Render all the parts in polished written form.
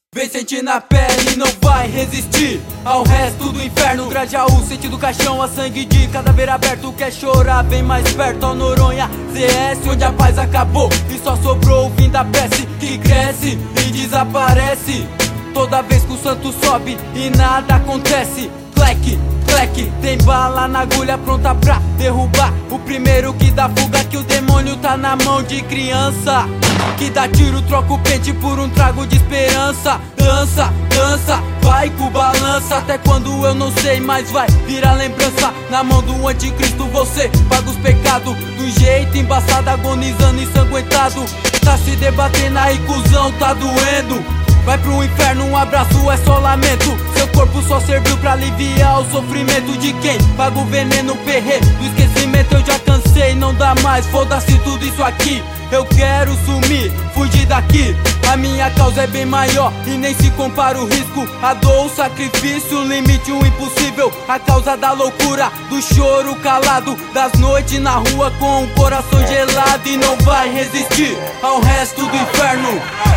Vem sentir na pele, não vai resistir ao resto do inferno. Grajaú, sentido caixão, a sangue de cadáver aberto. Quer chorar, vem mais perto ao Noronha CS, onde a paz acabou e só sobrou o fim da prece, que cresce e desaparece toda vez que o santo sobe e nada acontece. Cleque, cleque, tem bala na agulha pronta pra derrubar o primeiro que dá fuga, que o demônio tá na mão de criança, que dá tiro, troca o pente por um trago de esperança. Dança, dança, vai com balança, até quando eu não sei, mas vai virar lembrança. Na mão do anticristo você paga os pecados do jeito embaçado, agonizando, ensanguentado. Tá se debatendo aí, cuzão, tá doendo. Vai pro inferno, um abraço é só lamento. Seu corpo só serviu pra aliviar o sofrimento de quem paga o veneno, perre do esquecimento. Eu já cansei, não dá mais, foda-se tudo isso aqui. Eu quero sumir, fugir daqui. A minha causa é bem maior e nem se compara o risco. A dor, o sacrifício, o limite, o impossível. A causa da loucura, do choro calado, das noites na rua com o coração gelado. E não vai resistir ao resto do inferno.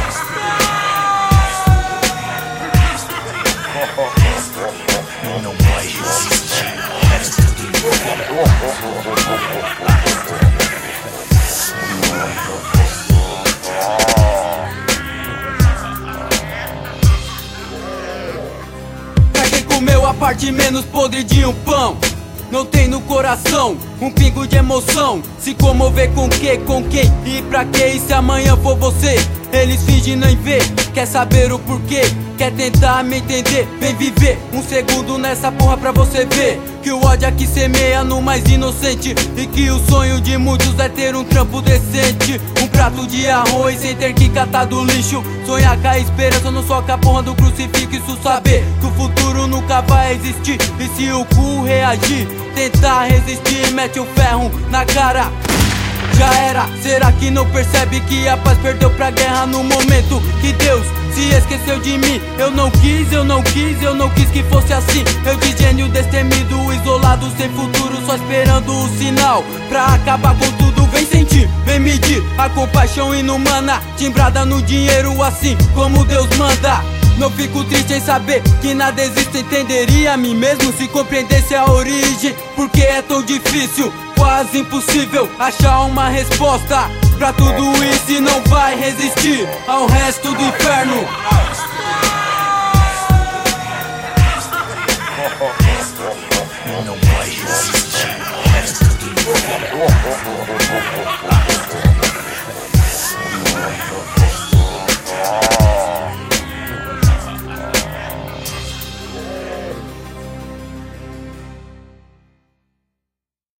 Não vai resistir ao resto do inferno. Pra quem comeu a parte menos podre de um pão, não tem no coração um pingo de emoção. Se comover com que, com quem e pra que? E se amanhã for você, eles fingem nem ver. Quer saber o porquê? Quer tentar me entender? Vem viver um segundo nessa porra pra você ver que o ódio aqui semeia no mais inocente, e que o sonho de muitos é ter um trampo decente, um prato de arroz sem ter que catar do lixo. Sonhar com a esperança, não só com a porra do crucifixo. Saber que o futuro nunca vai existir, e se o cu reagir, tentar resistir, mete o ferro na cara. Já era, será que não percebe que a paz perdeu pra guerra no momento que Deus se esqueceu de mim? Eu não quis, eu não quis, eu não quis que fosse assim. Eu de gênio destemido, isolado, sem futuro, só esperando o sinal pra acabar com tudo. Vem sentir, vem medir a compaixão inumana, timbrada no dinheiro assim como Deus manda. Não fico triste em saber que nada existe, entenderia a mim mesmo se compreendesse a origem. Porque é tão difícil, quase impossível, achar uma resposta pra tudo isso. E não vai resistir ao resto do inferno. Não vai resistir ao resto do inferno.